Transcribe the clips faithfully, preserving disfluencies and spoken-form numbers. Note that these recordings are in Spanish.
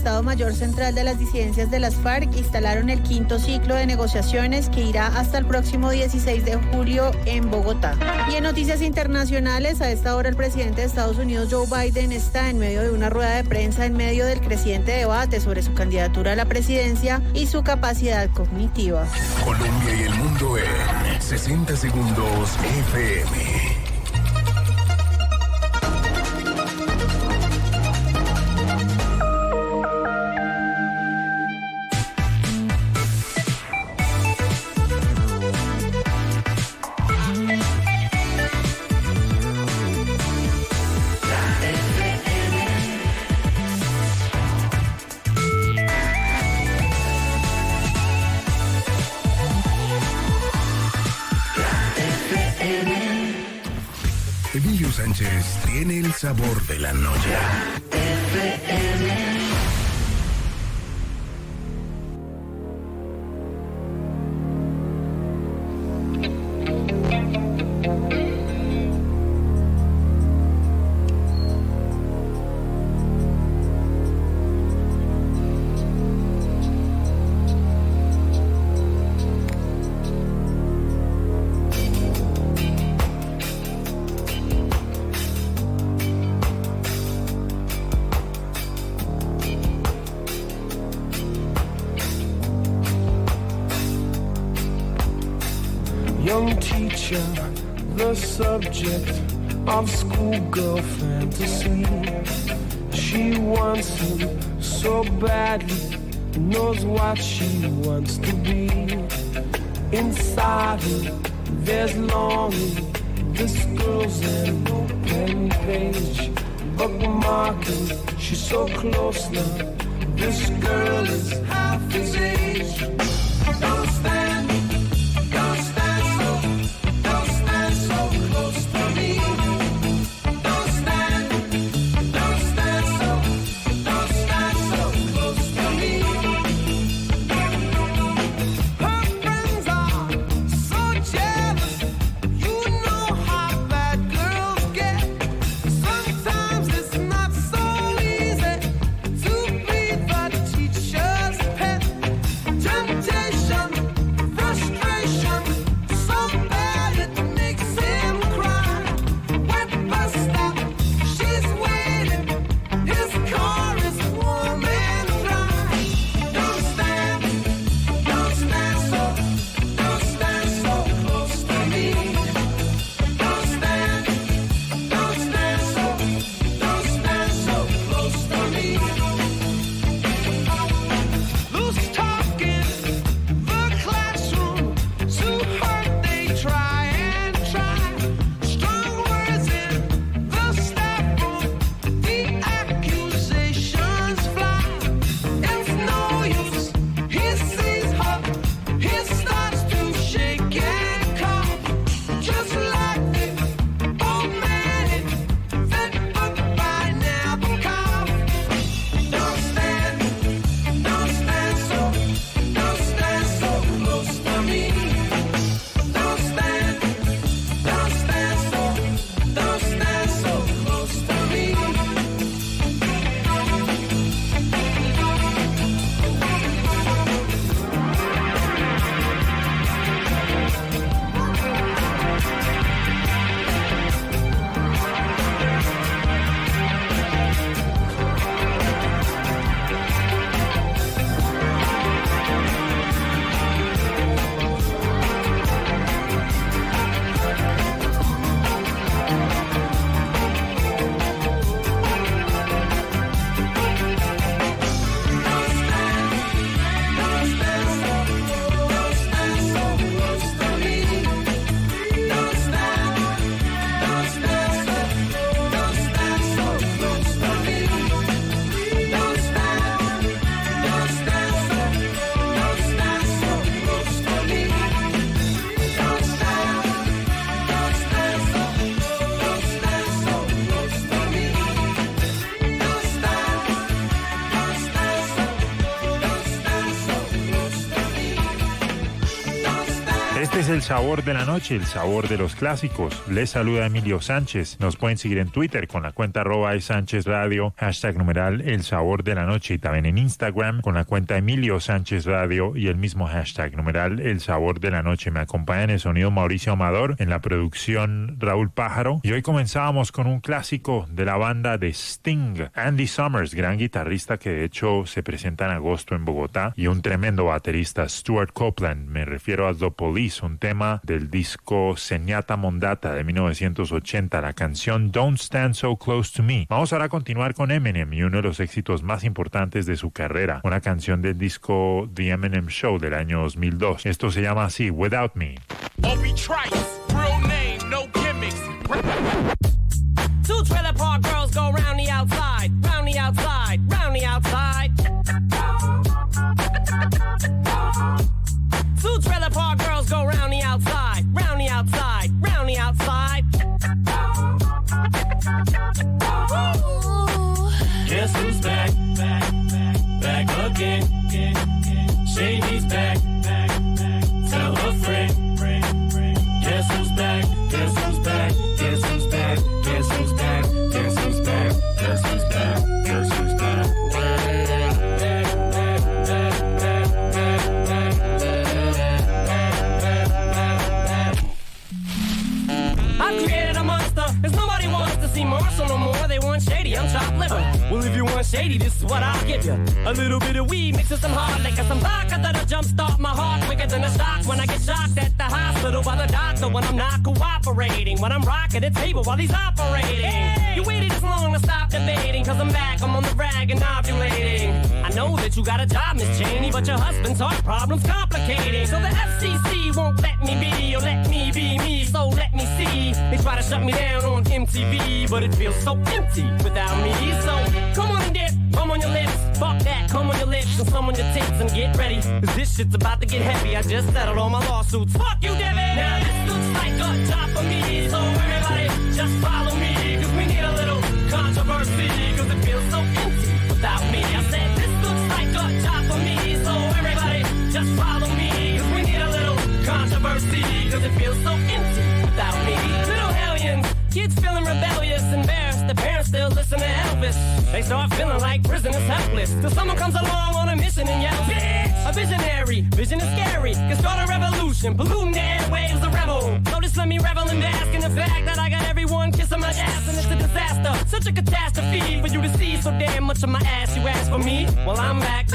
Estado Mayor Central de las Disidencias de las FARC instalaron el quinto ciclo de negociaciones que irá hasta el próximo dieciséis de julio en Bogotá. Y en noticias internacionales, a esta hora el presidente de Estados Unidos, Joe Biden, está en medio de una rueda de prensa en medio del creciente debate sobre su candidatura a la presidencia y su capacidad cognitiva. Colombia y el mundo en sesenta segundos F M. Emilio Sánchez tiene el sabor de la noche. F M. Young teacher, the subject of schoolgirl fantasy. She wants him so badly, knows what she wants to be. Inside her, there's longing. This girl's an open page, bookmarking. She's so close now. This girl is half his age. Don't stand. Este es el sabor de la noche, el sabor de los clásicos. Les saluda Emilio Sánchez. Nos pueden seguir en Twitter con la cuenta arroba e Sánchez Radio, hashtag numeral el sabor de la noche, y también en Instagram con la cuenta Emilio Sánchez Radio y el mismo hashtag numeral el sabor de la noche. Me acompaña en el sonido Mauricio Amador, en la producción Raúl Pájaro, y hoy comenzábamos con un clásico de la banda de Sting, Andy Summers, gran guitarrista que de hecho se presenta en agosto en Bogotá, y un tremendo baterista, Stuart Copeland. Me refiero a The Police, un tema del disco Zenyatta Mondatta de mil novecientos ochenta, la canción Don't Stand So Close to Me. Vamos ahora a continuar con Eminem y uno de los éxitos más importantes de su carrera, una canción del disco The Eminem Show del año dos mil dos. Esto se llama así, Without Me. Obi Trice, real name, no gimmicks. Two trailer park girls go round the outside, round the outside, round the outside. Two trailer park girls go round the outside, round the outside, round the outside. Ooh. Guess who's back, back, back, back again. Shady's back, back, back. Tell a friend, friend, friend. Guess who's back, guess who's back, guess who's back, guess who's back, guess who's back, guess who's back, guess who's back. I've created a monster, cause nobody wants to see Marshall no more. They want Shady, I'm chopped liver. Well, if you want Shady, this is what I'll give you. A little bit of weed mixed with some hard liquor, some vodka that'll jumpstart my heart quicker than a shock when I get shocked at the hospital by the doctor when I'm not cooperating, when I'm rocking the table while he's operating. Hey! You waited this long to stop debating, cause I'm back, I'm on the rag and ovulating. I know that you got a job, Miss Cheney, but your husband's heart problem's complicating. So the F C C won't let me be, or let me be me, so let me see. They try to shut me down on M T V, but it feels so empty without me. So come on and dip, come on your lips, fuck that, come on your lips, and some on your tits and get ready, cause this shit's about to get heavy. I just settled all my lawsuits, fuck you, Debbie. Now this looks like a job for me, so everybody just follow me, cause we need a little controversy, cause it feels so empty without me. I said this looks like a job for me, so everybody just follow me, cause we need a little controversy, cause it feels so empty without me. Little hellions, kids feeling rebellious, embarrassed, the parents still listen to Elvis. They start feeling like prisoners helpless, till someone comes along on a mission and yells, bitch! A visionary, vision is scary, can start a revolution, polluting the airwaves, a rebel. So just let me revel and bask in the fact that I got everyone kissing my ass, and it's a disaster, such a catastrophe for you to see so damn much of my ass. You ask for me, well I'm back.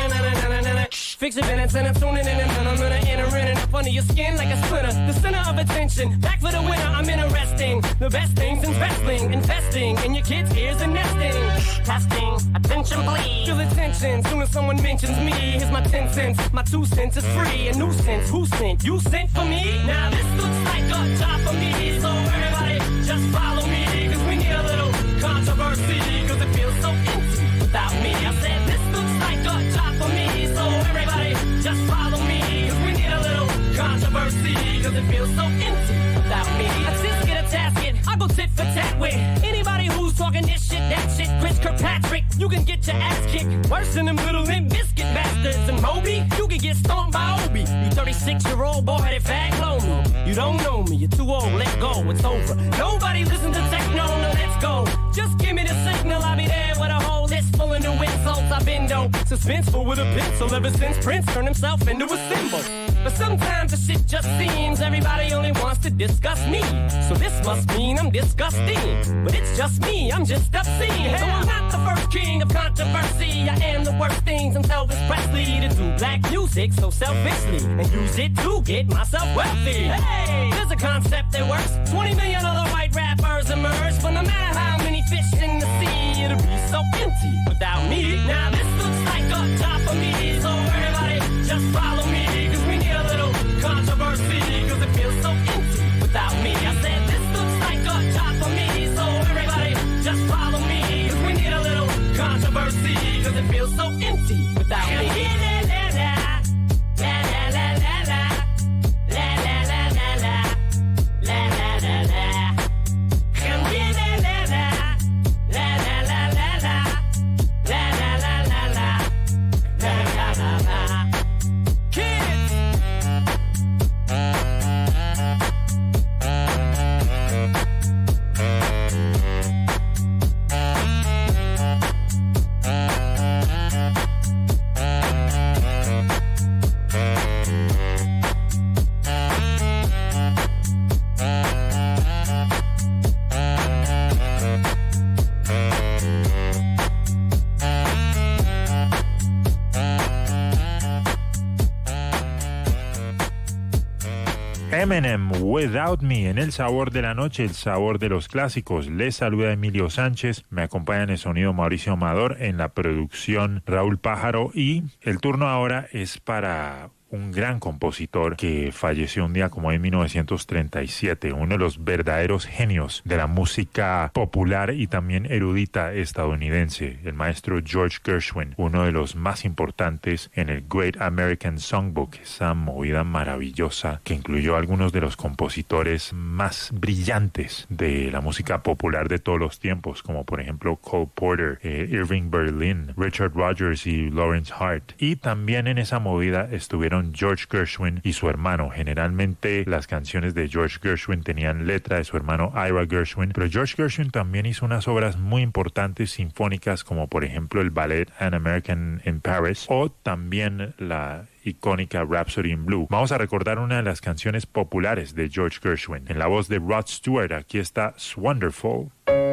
Fix your minutes and I'm tuning in and I'm gonna enter in and up under your skin like a splinter. The center of attention, back for the winner, I'm interesting. The best things in wrestling, investing in your kids' ears and nesting. Testing, attention please. Feel attention, soon as someone mentions me. Here's my ten cents, my two cents is free. A nuisance, who sent? You sent for me? Now this looks like a job for me, so everybody just follow me, cause we need a little controversy, cause it feels so empty without me. I said this looks like a job for me, so everybody just follow me, cause we need a little controversy, cause it feels so empty without me. I just get a tasket, I go tit for tat with anybody who's talking this shit, that shit. Chris Kirkpatrick, you can get your ass kicked worse than them little Limp Bizkit bastards. And Moby, you can get stomped by Obi. You thirty-six-year-old boy-headed fag clone. You don't know me, you're too old, let go, it's over. Nobody listen to techno, no, let's go. Just give me the signal, I'll be there with a whole list full of new insults. I've been dope, suspenseful with a pencil ever since Prince turned himself into a symbol. But sometimes the shit just seems everybody only wants to discuss me. So this must mean I'm disgusting. But it's just me, I'm just obscene. So I'm not the first king of controversy. I am the worst thing since Elvis Presley to do black music so selfishly and use it to get myself wealthy. Hey, there's a concept that works. twenty million other white rappers emerge, but no matter how many fish in the sea, it'll be so empty without me. Now this looks like a job for me, so everybody just follow me, cause we need a little controversy, cause it feels so empty without me. I said this looks like a job for me, so everybody just follow me, cause we need a little controversy, cause it feels so empty without me. Kids, Eminem, Without Me, en El Sabor de la Noche, el sabor de los clásicos. Les saluda Emilio Sánchez, me acompaña en el sonido Mauricio Amador, en la producción Raúl Pájaro, y el turno ahora es para un gran compositor que falleció un día como en mil novecientos treinta y siete, uno de los verdaderos genios de la música popular y también erudita estadounidense, el maestro George Gershwin, uno de los más importantes en el Great American Songbook, esa movida maravillosa que incluyó a algunos de los compositores más brillantes de la música popular de todos los tiempos, como por ejemplo Cole Porter, eh, Irving Berlin, Richard Rodgers y Lawrence Hart. Y también en esa movida estuvieron George Gershwin y su hermano. Generalmente las canciones de George Gershwin tenían letra de su hermano Ira Gershwin, pero George Gershwin también hizo unas obras muy importantes sinfónicas, como por ejemplo el ballet An American in Paris o también la icónica Rhapsody in Blue. Vamos a recordar una de las canciones populares de George Gershwin en la voz de Rod Stewart. Aquí está Wonderful.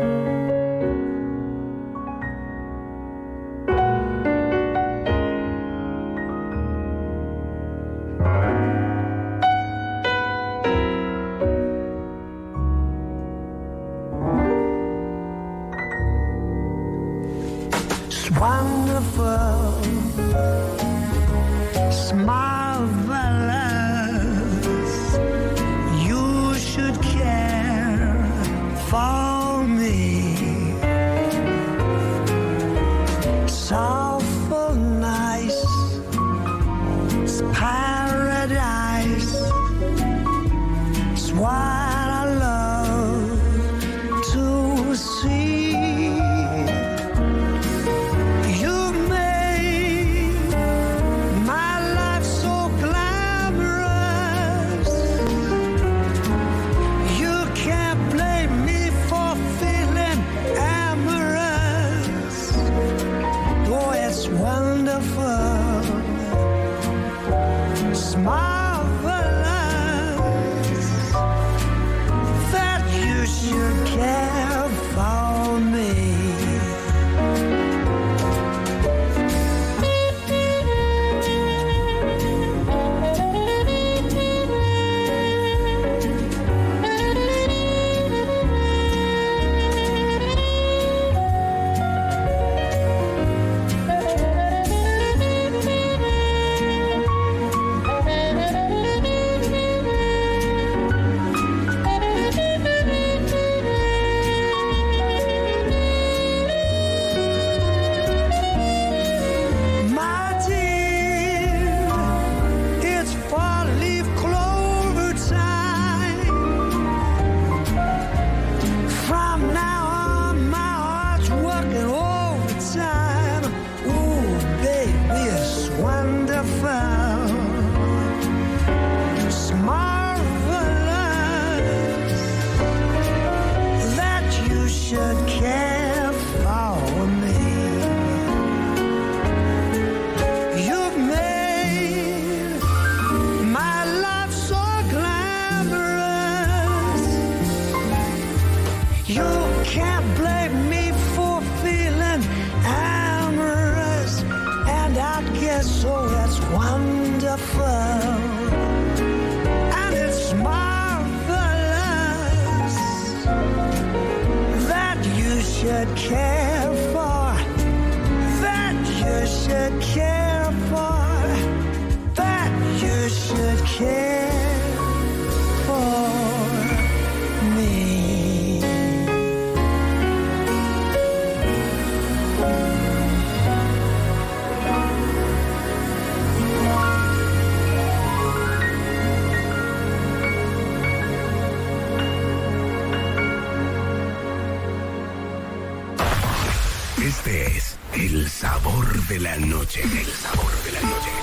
Este es El Sabor de la Noche. El Sabor de la Noche.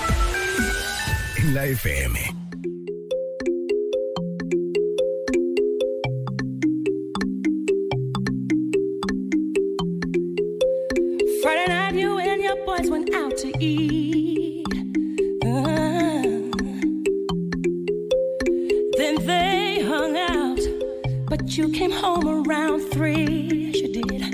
En la F M. Friday night you and your boys went out to eat. Uh, then they hung out, but you came home around three. Yes, you did.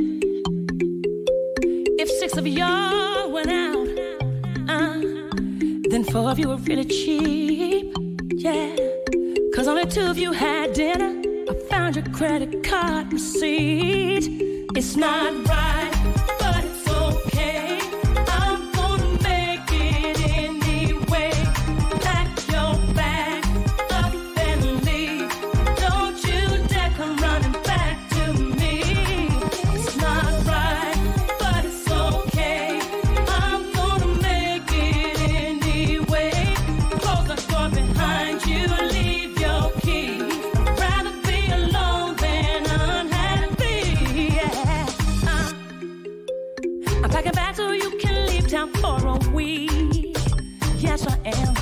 If six of y'all went out, uh, then four of you were really cheap. Yeah, 'cause only two of you had dinner. I found your credit card receipt. It's not right, but it's okay. I'm gonna make it anyway. Pack your bag up and leave. Don't you dare come running back to me. It's not right, but it's okay. I'm gonna make it anyway. Close the door behind you, leave your key. I'd rather be alone than unhappy. Yeah. Uh, I'm packing back so you can leave town for a week. Yes, I am.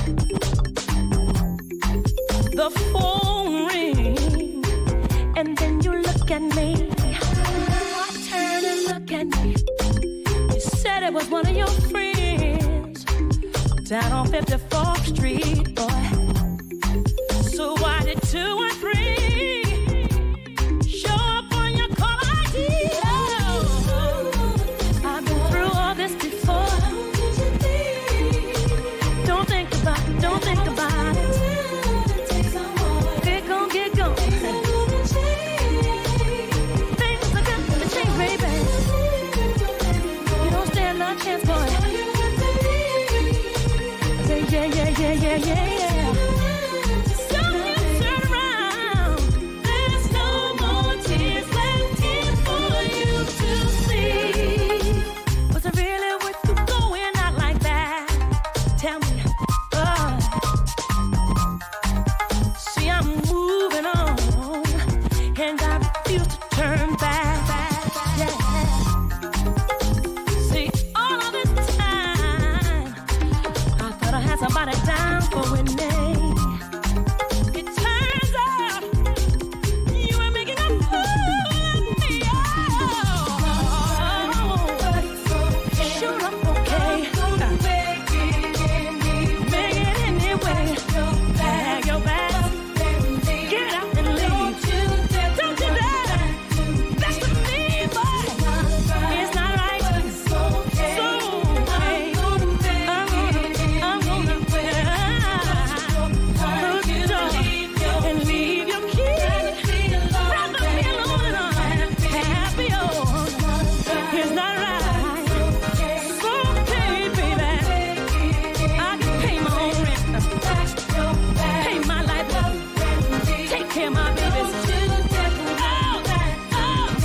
The phone rings, and then you look at me. I turn and look at me. You said it was one of your friends down on fifty-fourth Street, boy. So why did two and three show up on your call I D? Oh, I've been through all this before. Don't think about it, don't think about it. Get gone, get gone. Things are gonna change, baby. You don't stand no chance, boy. I say, yeah, yeah, yeah, yeah, yeah, yeah. So you turn around. There's no more tears left here for you to see. Was it really worth you going out like that? Tell me. Oh. See, I'm moving on, and I refuse to turn back. Yeah. See, all of this time, I thought I had somebody down for winning. It turns out you were making a fool of me. Oh, sure, I'm okay. Make it anyway. Bag your bags, get out and leave. Don't you dare. That's the me, boy. It's not right. So okay. I'm gonna, I'm gonna close the door and leave your key. Rather be alone and unhappy. Oh, it's not right. So okay, baby. I can pay my own rent, pay my life bill, take care of my babies. Oh, oh,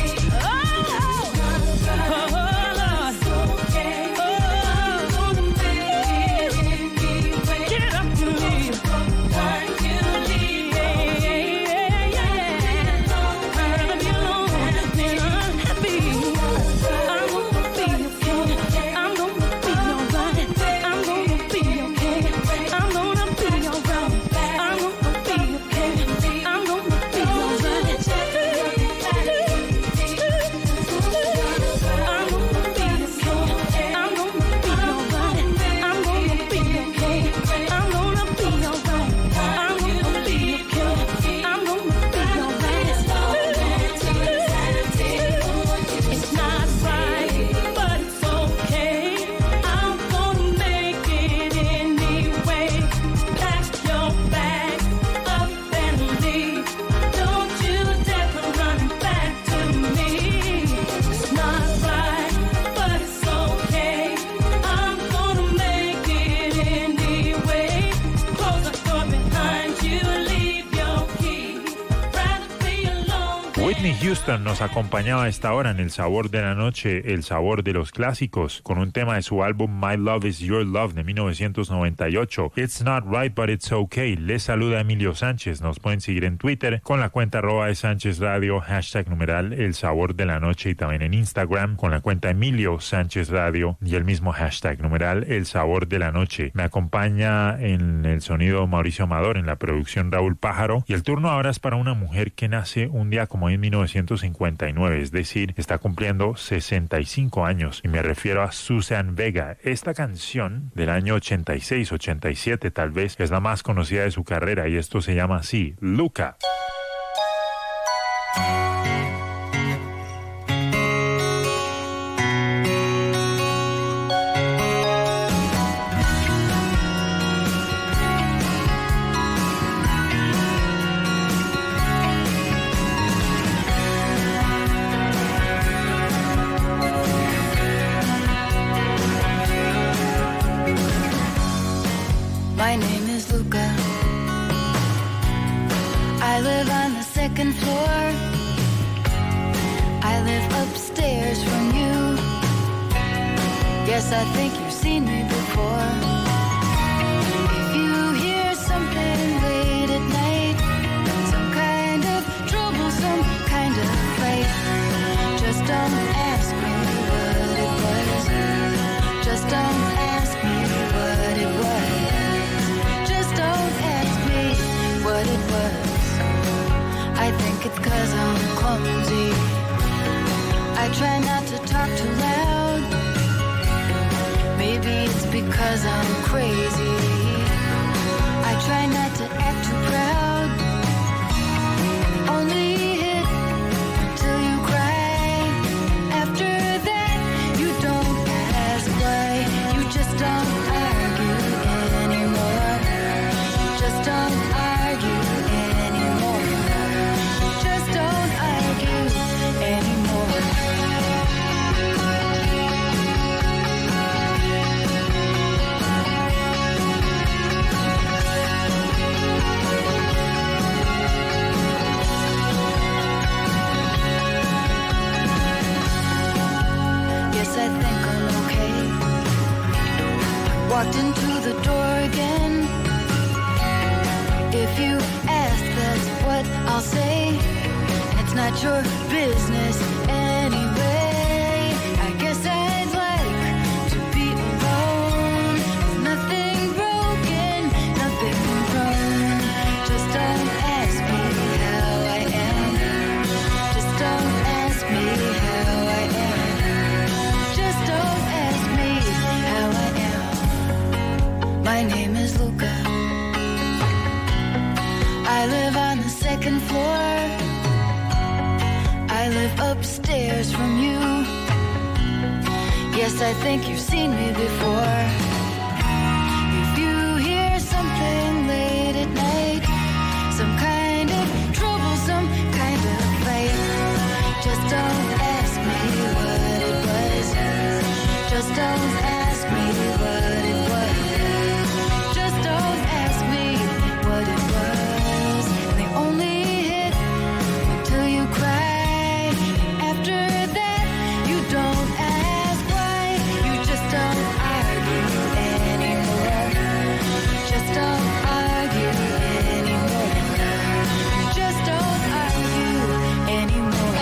oh, oh, Lord. Oh, get up and leave. Yeah, yeah, yeah. I'd rather be alone than unhappy. I'm gonna be okay. I'm gonna be alright. I'm gonna be okay. I'm gonna be alright. I'm gonna be okay. I'm gonna be alright. I'm gonna be okay. I'm gonna be alright. I'm gonna be okay. I'm gonna be alright. I'm gonna be okay. I'm gonna be alright. It's not right, but it's okay. I'm gonna make it anyway. Pack your bag up and leave. Don't you dare come running back to me. It's not right, but it's okay. I'm gonna make it anyway. Close the door behind you, leave your key. Rather be alone than Whitney Houston nos acompañaba a esta hora en El Sabor de la Noche, el sabor de los clásicos, con un tema de su álbum My Love Is Your Love de mil novecientos noventa y ocho. It's Not Right But It's Okay. Les saluda Emilio Sánchez. Nos pueden seguir en Twitter con la cuenta arroba de Sánchez Radio, hashtag numeral El Sabor de la Noche, y también en Instagram con la cuenta Emilio Sánchez Radio y el mismo hashtag numeral El Sabor de la Noche. Me acompaña en el sonido Mauricio Amador, en la producción Raúl Pájaro, y el turno ahora es para una mujer que nace un día como en mil novecientos cincuenta y nueve, es decir, está cumpliendo sesenta y cinco años, y me refiero a Suzanne Vega. Esta canción del año ochenta y seis, ochenta y siete tal vez, es la más conocida de su carrera, y esto se llama así, Luca. My name is Luca. I live on the second floor. I live upstairs from you. Yes, I think you've seen me before. If you hear something late at night, some kind of trouble, some kind of fight, just don't ask me what it was. Just don't ask me what it was. Just don't ask me what it was. I think it's 'cause I'm clumsy. I try not to talk too loud. Maybe it's because I'm crazy. I try not to act too proud. Only hit till you cry. After that, you don't ask why. You just don't argue anymore. Just don't argue anymore. Just don't argue anymore. I think I'm okay. Walked into the door again. If you ask, that's what I'll say. It's not your business anyway. I guess I'd like to be alone. With nothing broken, nothing wrong. Just don't ask me how I am. Just don't ask me how I am. Just don't ask me how I am. My name is Luca. I live on the second floor. I live upstairs from you. Yes, I think you've seen me before. If you hear something late at night, some kind of trouble, some kind of fight, just don't ask me what it was. Just don't ask me what it was. Just don't ask me what it was. They only hit until you cry. After that, you don't ask why. You just don't argue anymore. Just don't argue anymore. Just don't argue anymore.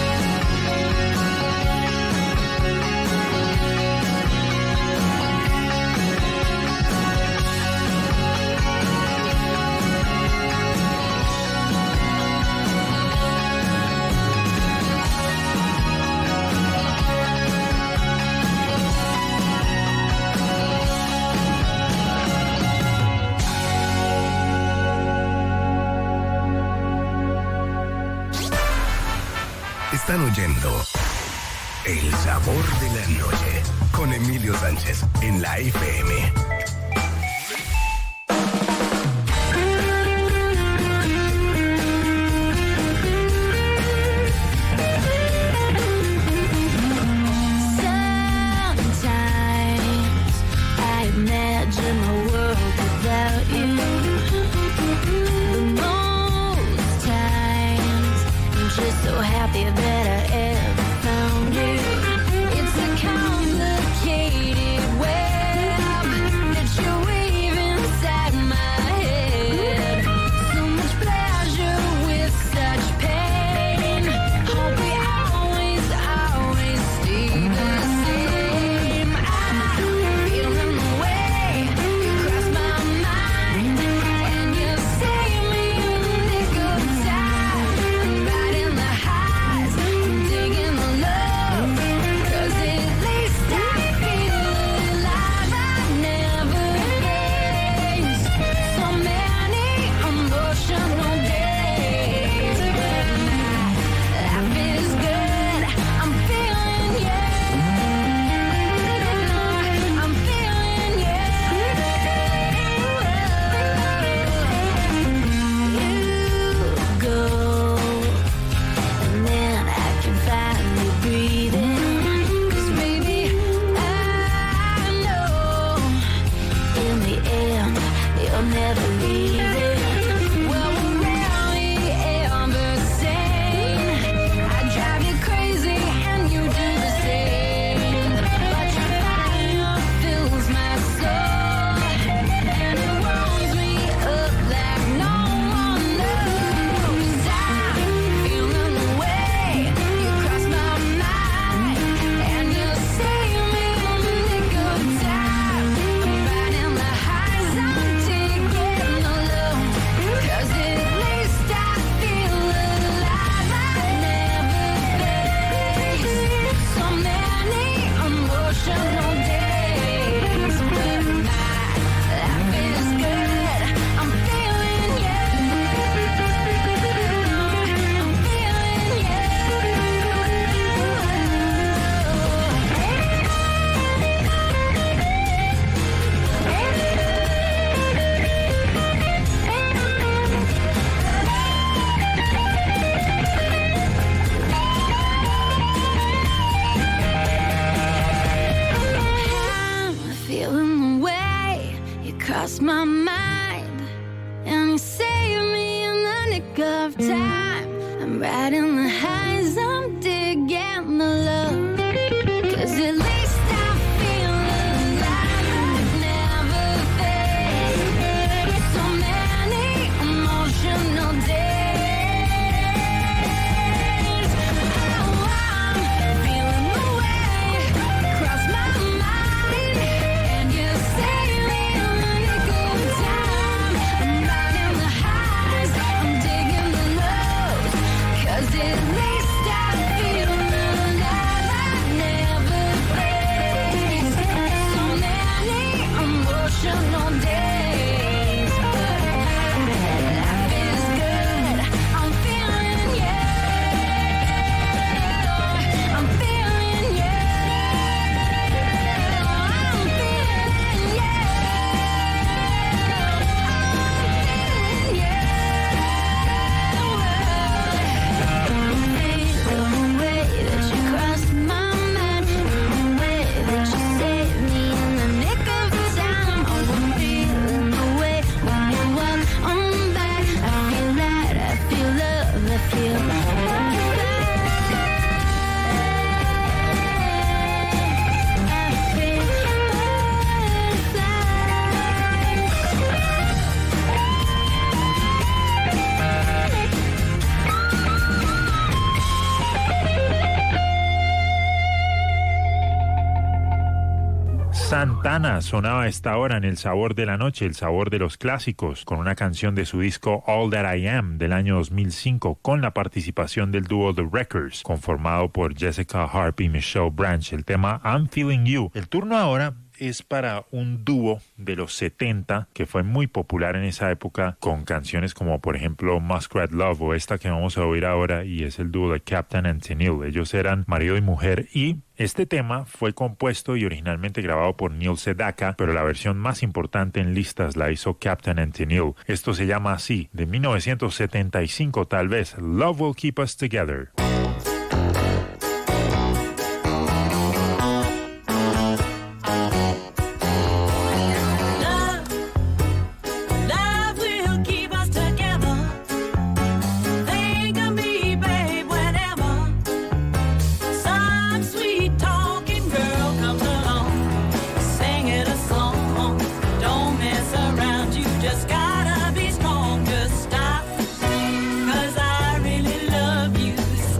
Están oyendo El Sabor de la Noche con Emilio Sánchez en la F M. Sometimes I imagine a world without you. But most times I'm just so happy that I ever found you. It's a complicated web I'll never leave it. Well, we're rarely ever sane. I drive you crazy and you do the same. But your fire fills my soul, and it warms me up like no one knows. I'm feeling the way you cross my mind, and you save me in the nick of time. I'm riding the highs, I'm taking the lows, 'cause at least I feel alive. I never faced so many emotional days, but my life is good. I'm feeling you. I'm feeling you. I'm feeling the way you cross my mind, and you save me in the nick of time. I'm riding the highs, I'm digging the lows, 'cause at least I feel alive. I've never faced so many emotional days. Oh, I'm feeling the way cross my mind, and you save me in the nick of time. I'm riding the highs, I'm digging the lows, 'cause at least I feel alive. I've never faced so many emotional days, but life is good. I'm feeling you. I'm feeling you. I'm feeling you. I'm feeling the way that you crossed my mind, the way that you saved me in the nick of time. Oh, I'm feeling the way when you walk on by. I feel that, I feel love, I feel Santana sonaba a esta hora en El Sabor de la Noche, el sabor de los clásicos, con una canción de su disco All That I Am del año dos mil cinco, con la participación del dúo The Wreckers, conformado por Jessica Harp y Michelle Branch, el tema I'm Feeling You. El turno ahora es para un dúo de los setenta que fue muy popular en esa época, con canciones como por ejemplo Muskrat Love o esta que vamos a oír ahora, y es el dúo de Captain and Tennille. Ellos eran marido y mujer, y este tema fue compuesto y originalmente grabado por Neil Sedaka, pero la versión más importante en listas la hizo Captain and Tennille. Esto se llama así, de mil novecientos setenta y cinco tal vez, Love Will Keep Us Together. Love will keep us together. Think of me, babe, whenever some sweet talking girl comes along, singing a song. Don't mess around, you just gotta be strong. Just stop, 'cause I really love you.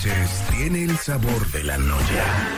Sánchez tiene el sabor de la noche.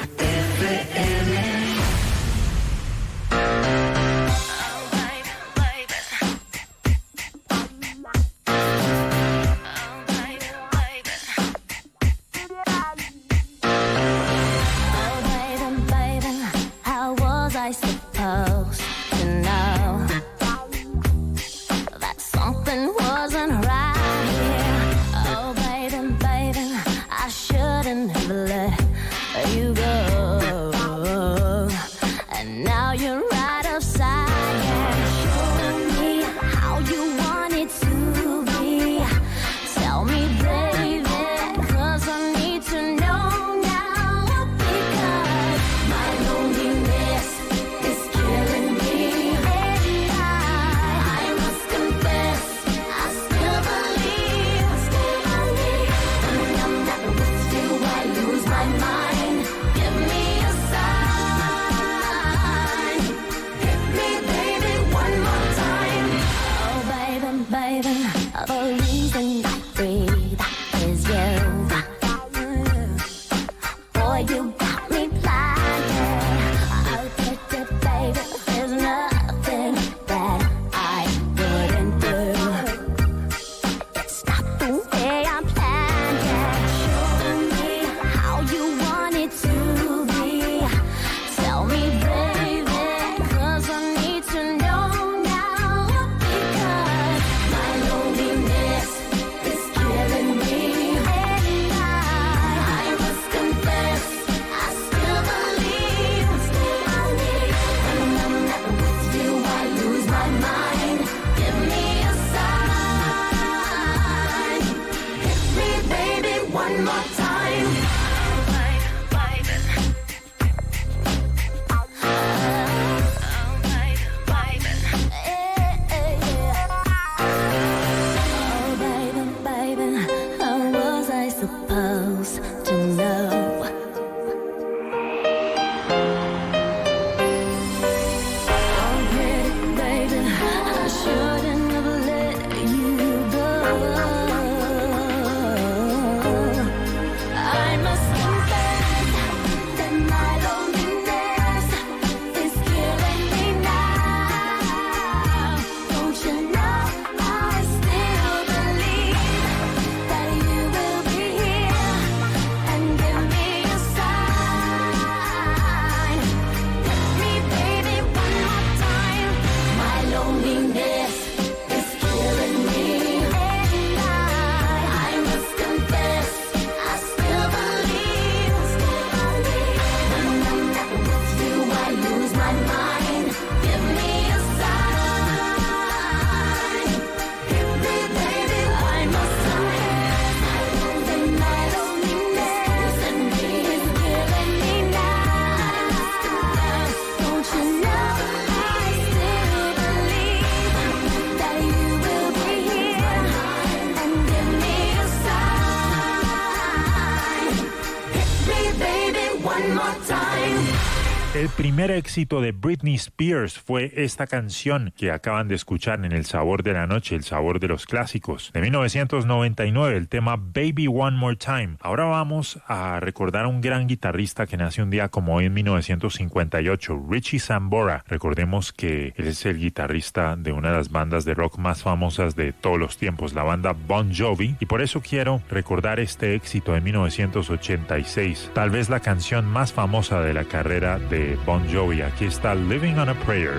El primer éxito de Britney Spears fue esta canción que acaban de escuchar en El Sabor de la Noche, el sabor de los clásicos. De mil novecientos noventa y nueve, el tema Baby One More Time. Ahora vamos a recordar a un gran guitarrista que nace un día como hoy en mil novecientos cincuenta y ocho, Richie Sambora. Recordemos que él es el guitarrista de una de las bandas de rock más famosas de todos los tiempos, la banda Bon Jovi, y por eso quiero recordar este éxito de mil novecientos ochenta y seis, tal vez la canción más famosa de la carrera de Bon Jovi. Aquí está Living on a Prayer.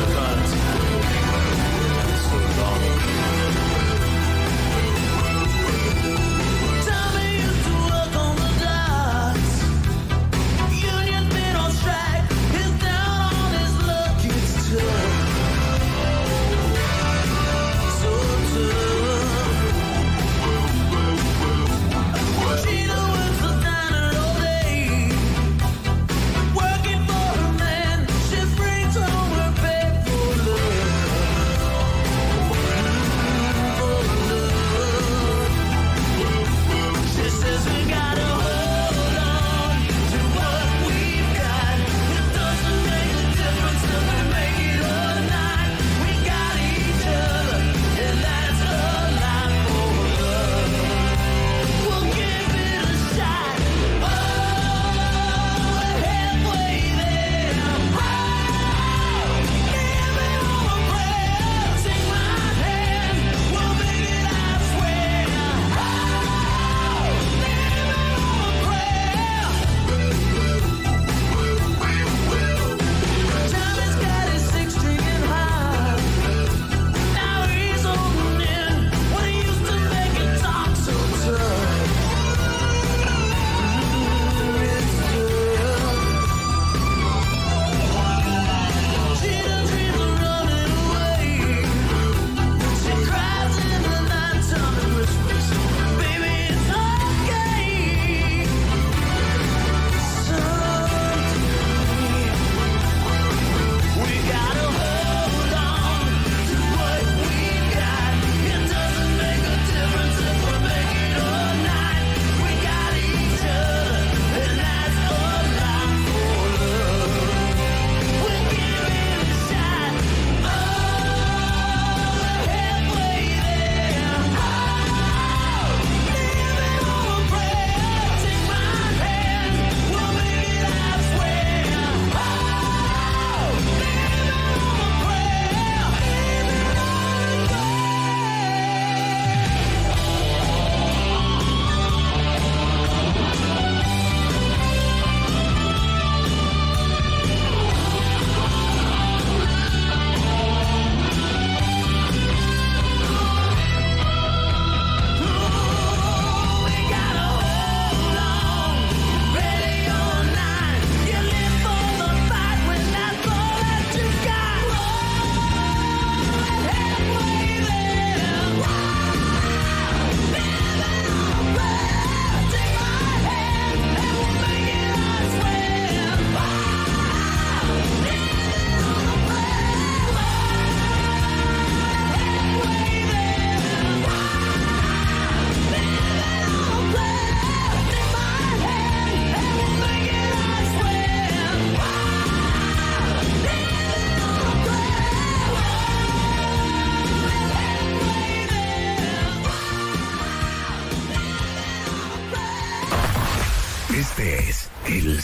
So long.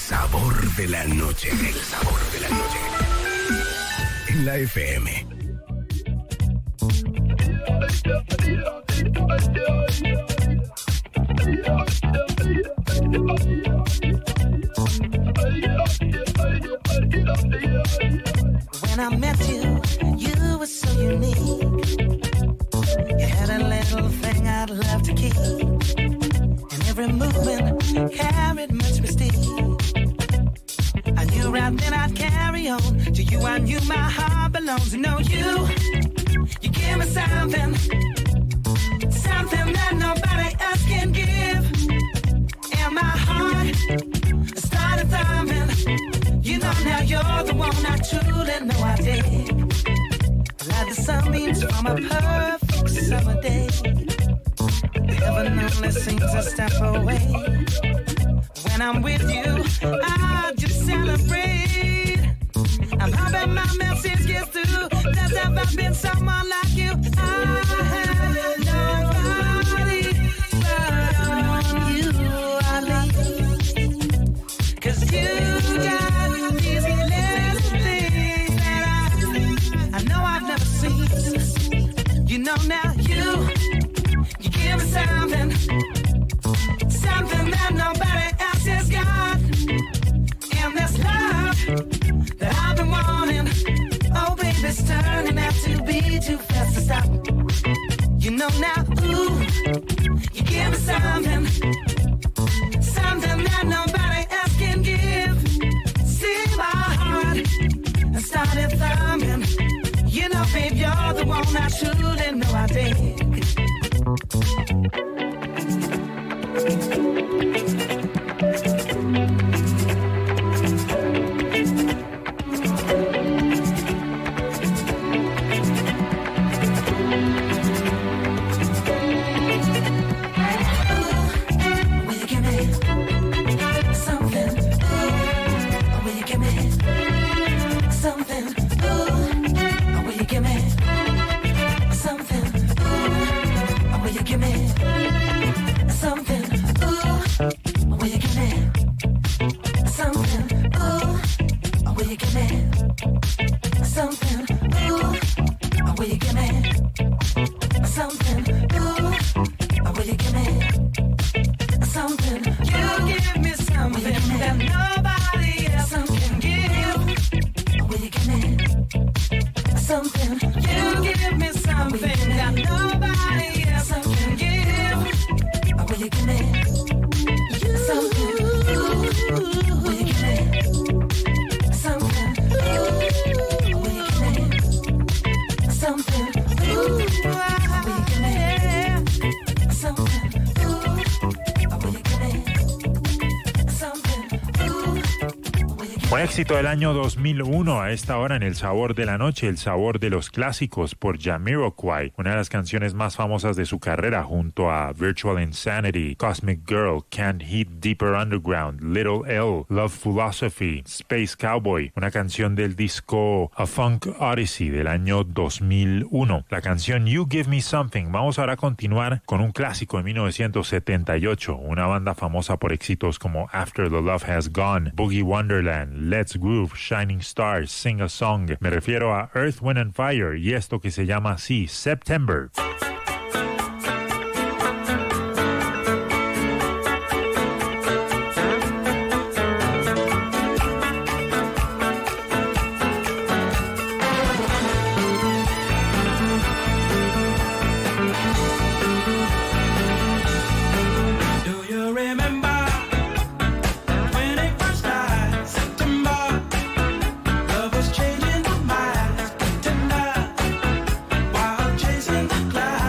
sabor de la noche. El sabor de la noche. En la F M. When I met you, you were so unique. You had a little thing I'd love to keep. And every movement carried much mystique. I knew right then I'd carry on. To you I knew my heart belongs. To know you, you give me something, something that nobody else can give. And my heart started thumping. You know now you're the one I truly know I dig. Like the sunbeams from a perfect summer day. Heaven only seems a step away. When I'm with you, I just celebrate. I'm hoping my message gets through. There's never been someone like you. I have nobody but on you I lean. 'Cause you got these little things that I, I know I've never seen. You know now you, you give me something, something that nobody else has got. And this love that I've been wanting, oh baby, it's turning out to be too fast to stop. You know now, ooh, you give me something, something that nobody else can give. See my heart, I started thumbing. You know, babe, you're the one I truly know I dig. Éxito del año dos mil uno a esta hora en El Sabor de la Noche, el sabor de los clásicos por Jamiroquai, una de las canciones más famosas de su carrera junto a Virtual Insanity, Cosmic Girl, Can't Heat Deeper Underground, Little L, Love Philosophy, Space Cowboy, una canción del disco A Funk Odyssey del año dos mil uno. La canción You Give Me Something. Vamos ahora a continuar con un clásico de mil novecientos setenta y ocho, una banda famosa por éxitos como After the Love Has Gone, Boogie Wonderland, Let's Groove, Shining Stars, Sing a Song. Me refiero a Earth, Wind and Fire y esto que se llama así, September. Chasing the clouds.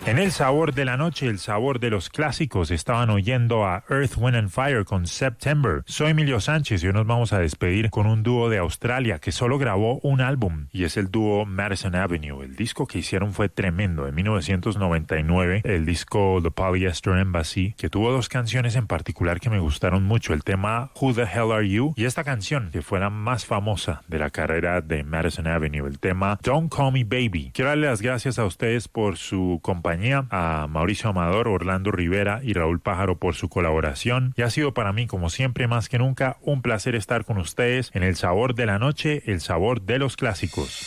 En el sabor de la noche, el sabor de los clásicos, estaban oyendo a Earth, Wind and Fire con September. Soy Emilio Sánchez y hoy nos vamos a despedir con un dúo de Australia que solo grabó un álbum y es el dúo Madison Avenue. El disco que hicieron fue tremendo, en mil novecientos noventa y nueve, el disco The Polyester Embassy, que tuvo dos canciones en particular que me gustaron mucho, el tema Who the Hell Are You y esta canción que fue la más famosa de la carrera de Madison Avenue, el tema Don't Call Me Baby. Quiero darle las gracias a ustedes por su compañía, a Mauricio Amador, Orlando Rivera y Raúl Pájaro por su colaboración, y ha sido para mí, como siempre, más que nunca, un placer estar con ustedes en el sabor de la noche, el sabor de los clásicos.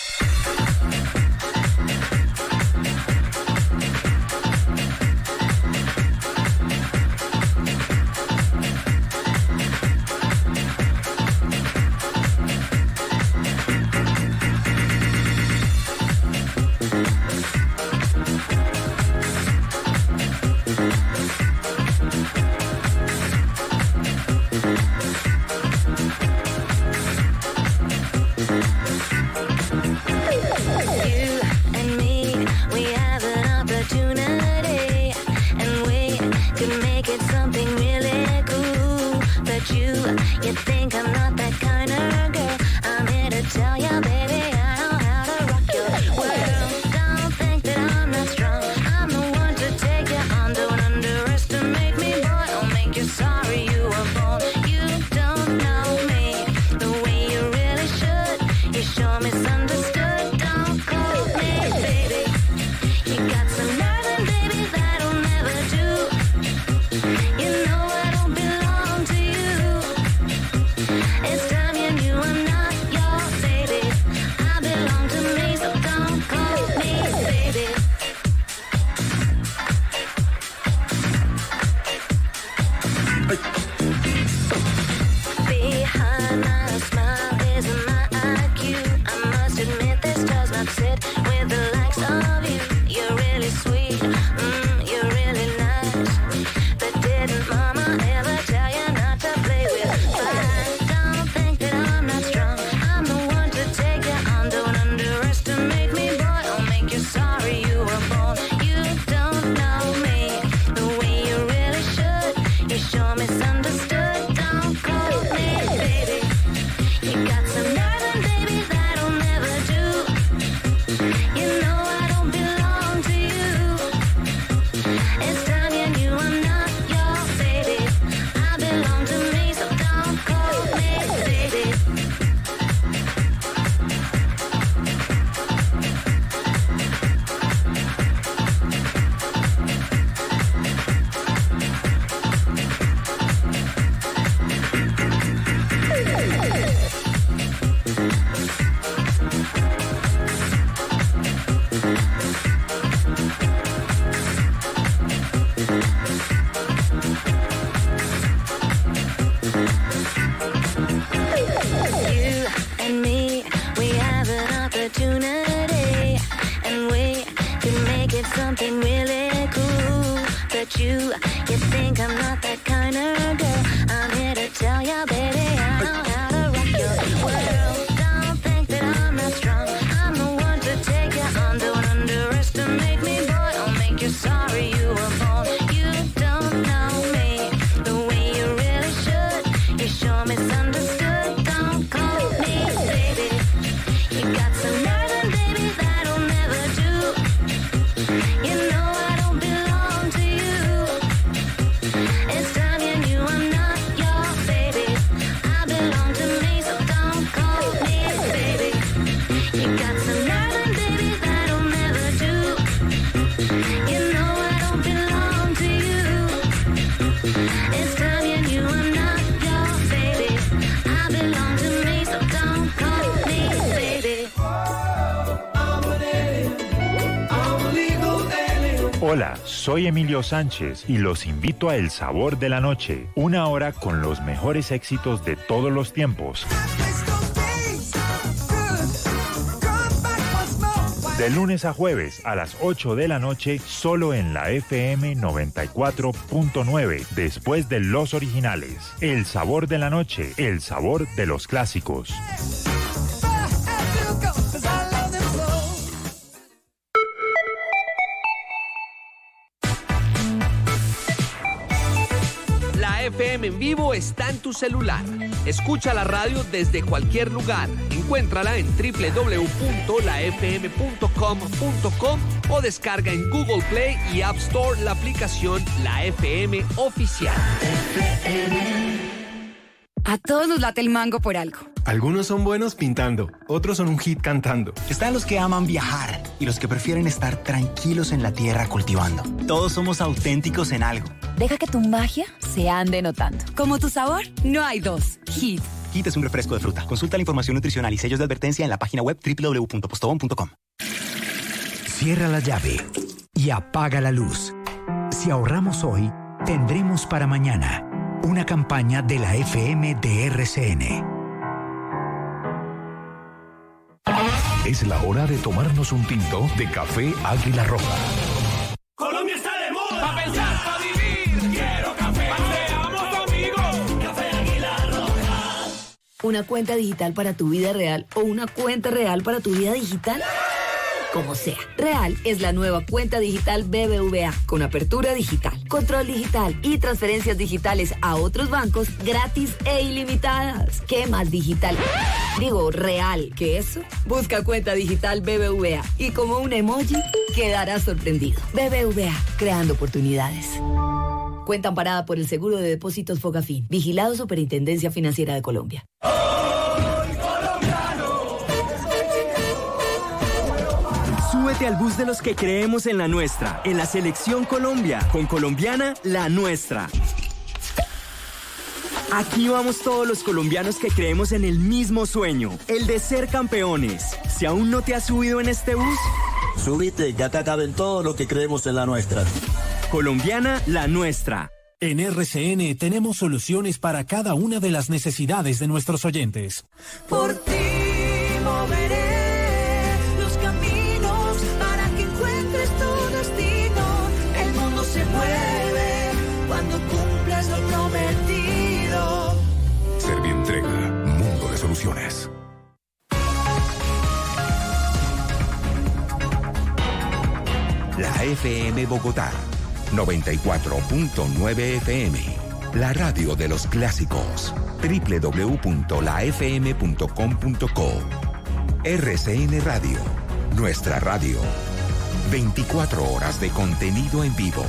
Hola, soy Emilio Sánchez y los invito a El Sabor de la Noche, una hora con los mejores éxitos de todos los tiempos. De lunes a jueves a las ocho de la noche, solo en la F M noventa y cuatro punto nueve, después de los originales. El Sabor de la Noche, el sabor de los clásicos. F M en vivo está en tu celular. Escucha la radio desde cualquier lugar. Encuéntrala en doble u doble u doble u punto la f m punto com punto com o descarga en Google Play y App Store la aplicación La F M Oficial. A todos nos late el mango por algo. Algunos son buenos pintando, otros son un hit cantando. Están los que aman viajar y los que prefieren estar tranquilos en la tierra cultivando. Todos somos auténticos en algo. Deja que tu magia se ande notando. Como tu sabor, no hay dos. Hit. Hit es un refresco de fruta. Consulta la información nutricional y sellos de advertencia en la página web doble u doble u doble u punto postobón punto com. Cierra la llave y apaga la luz. Si ahorramos hoy, tendremos para mañana. Una campaña de la F M de R C N. Es la hora de tomarnos un tinto de café Águila Roja. Colombia está de moda. Pa' pensar, pa' vivir. Quiero café. Seamos amigos. Café Águila Roja. ¿Una cuenta digital para tu vida real o una cuenta real para tu vida digital? Como sea. Real es la nueva cuenta digital B B V A con apertura digital, control digital y transferencias digitales a otros bancos gratis e ilimitadas. ¿Qué más digital? Digo, real que eso. Busca cuenta digital B B V A y como un emoji quedarás sorprendido. B B V A, creando oportunidades. Cuenta amparada por el Seguro de Depósitos Fogafín. Vigilado Superintendencia Financiera de Colombia. Súbete al bus de los que creemos en la nuestra, en la Selección Colombia, con Colombiana, la nuestra. Aquí vamos todos los colombianos que creemos en el mismo sueño, el de ser campeones. Si aún no te has subido en este bus, súbete, ya te caben todos los que creemos en la nuestra. Colombiana, la nuestra. En R C N tenemos soluciones para cada una de las necesidades de nuestros oyentes. Por ti moveré los caminos para que encuentres tu destino. El mundo se mueve cuando cumples lo prometido. Servientrega, mundo de soluciones. La F M Bogotá, noventa y cuatro punto nueve F M. La radio de los clásicos. doble u doble u doble u punto la f m punto com punto co. R C N Radio, nuestra radio. veinticuatro horas de contenido en vivo.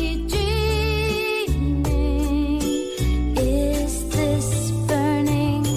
Is this burning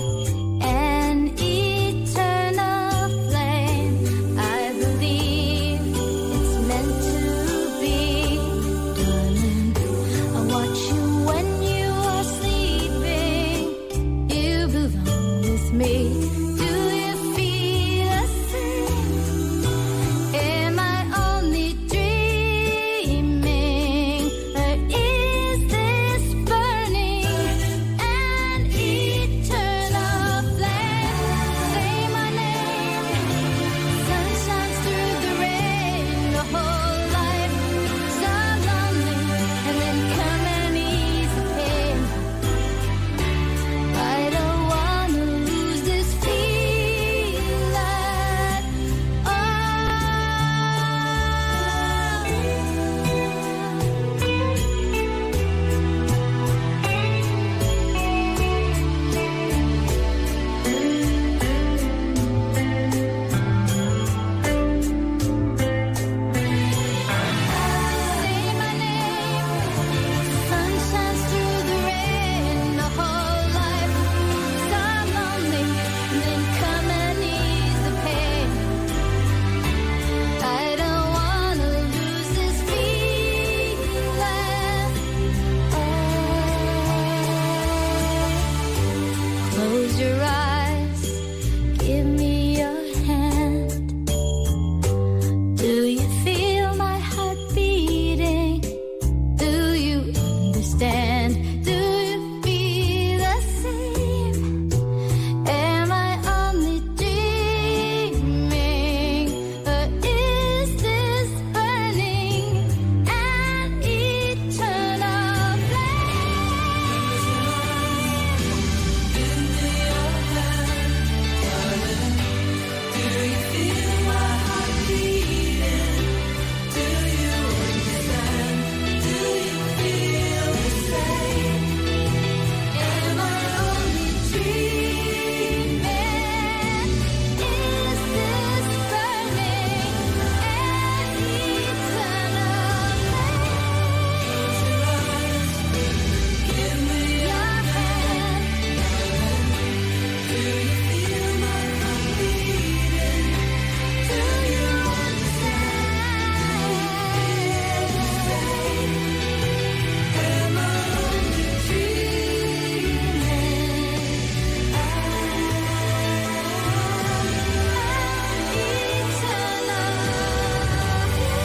your eyes.